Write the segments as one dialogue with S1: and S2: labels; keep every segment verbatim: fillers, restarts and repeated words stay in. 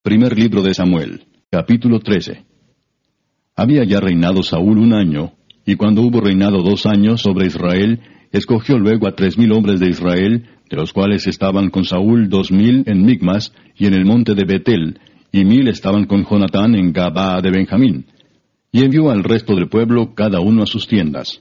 S1: Primer libro de Samuel, capítulo trece. Había ya reinado Saúl un año, y cuando hubo reinado dos años sobre Israel, escogió luego a tres mil hombres de Israel, de los cuales estaban con Saúl dos mil en Micmas y en el monte de Betel, y mil estaban con Jonatán en Gabaa de Benjamín. Y envió al resto del pueblo cada uno a sus tiendas.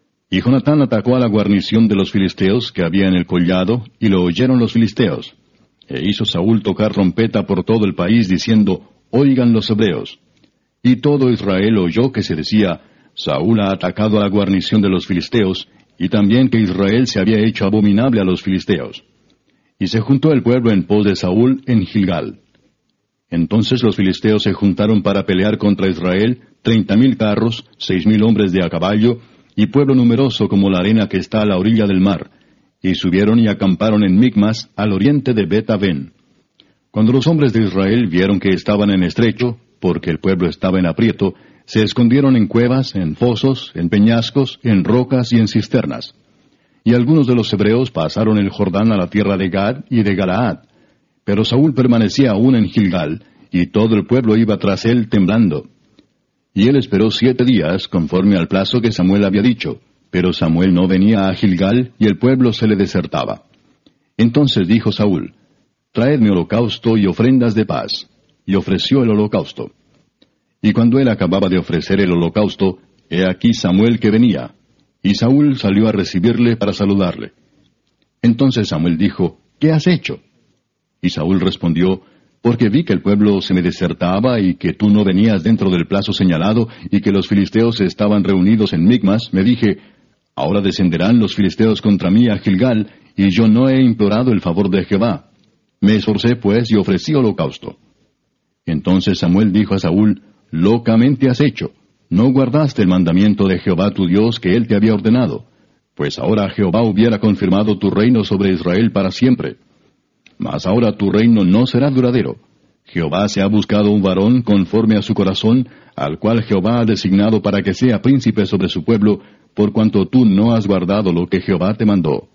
S1: Y Jonatán atacó a la guarnición de los filisteos que había en el collado, y lo oyeron los filisteos. E hizo Saúl tocar trompeta por todo el país, diciendo, Oigan los hebreos. Y todo Israel oyó que se decía, Saúl ha atacado a la guarnición de los filisteos, y también que Israel se había hecho abominable a los filisteos. Y se juntó el pueblo en pos de Saúl en Gilgal. Entonces los filisteos se juntaron para pelear contra Israel, treinta mil carros, seis mil hombres de a caballo, y pueblo numeroso como la arena que está a la orilla del mar. Y subieron y acamparon en Micmas, al oriente de Bet-aven. Cuando los hombres de Israel vieron que estaban en estrecho, porque el pueblo estaba en aprieto, se escondieron en cuevas, en fosos, en peñascos, en rocas y en cisternas. Y algunos de los hebreos pasaron el Jordán a la tierra de Gad y de Galaad. Pero Saúl permanecía aún en Gilgal, y todo el pueblo iba tras él temblando. Y él esperó siete días, conforme al plazo que Samuel había dicho. Pero Samuel no venía a Gilgal, y el pueblo se le desertaba. Entonces dijo Saúl, Traedme holocausto y ofrendas de paz. Y ofreció el holocausto. Y cuando él acababa de ofrecer el holocausto, he aquí Samuel que venía. Y Saúl salió a recibirle para saludarle. Entonces Samuel dijo, ¿Qué has hecho? Y Saúl respondió, Porque vi que el pueblo se me desertaba, y que tú no venías dentro del plazo señalado, y que los filisteos estaban reunidos en Micmas, me dije, Ahora descenderán los filisteos contra mí a Gilgal, y yo no he implorado el favor de Jehová. Me esforcé pues y ofrecí holocausto. Entonces Samuel dijo a Saúl, Locamente has hecho. No guardaste el mandamiento de Jehová tu Dios que él te había ordenado. Pues ahora Jehová hubiera confirmado tu reino sobre Israel para siempre. Mas ahora tu reino no será duradero. Jehová se ha buscado un varón conforme a su corazón, al cual Jehová ha designado para que sea príncipe sobre su pueblo, por cuanto tú no has guardado lo que Jehová te mandó.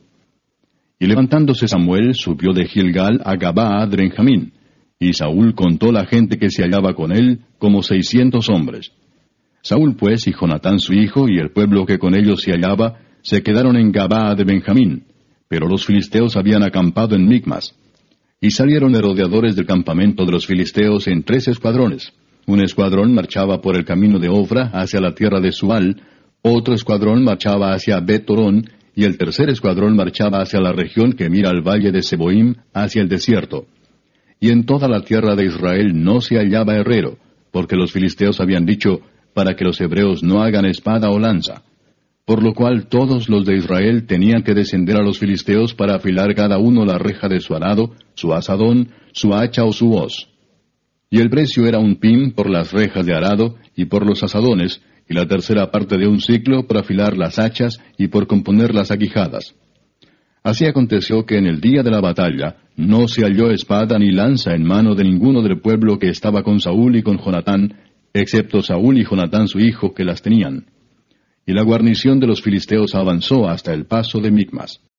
S1: Y levantándose Samuel, subió de Gilgal a Gabaa de Benjamín. Y Saúl contó la gente que se hallaba con él, como seiscientos hombres. Saúl pues y Jonatán su hijo y el pueblo que con ellos se hallaba, se quedaron en Gabaa de Benjamín, pero los filisteos habían acampado en Micmas. Y salieron merodeadores del campamento de los filisteos en tres escuadrones. Un escuadrón marchaba por el camino de Ofra hacia la tierra de Sual, otro escuadrón marchaba hacia Bet-torón, y el tercer escuadrón marchaba hacia la región que mira al valle de Seboim, hacia el desierto. Y en toda la tierra de Israel no se hallaba herrero, porque los filisteos habían dicho, para que los hebreos no hagan espada o lanza. Por lo cual todos los de Israel tenían que descender a los filisteos para afilar cada uno la reja de su arado, su azadón, su hacha o su hoz. Y el precio era un pim por las rejas de arado y por los azadones, y la tercera parte de un siclo por afilar las hachas y por componer las aguijadas. Así aconteció que en el día de la batalla no se halló espada ni lanza en mano de ninguno del pueblo que estaba con Saúl y con Jonatán, excepto Saúl y Jonatán su hijo que las tenían. Y la guarnición de los filisteos avanzó hasta el paso de Micmas.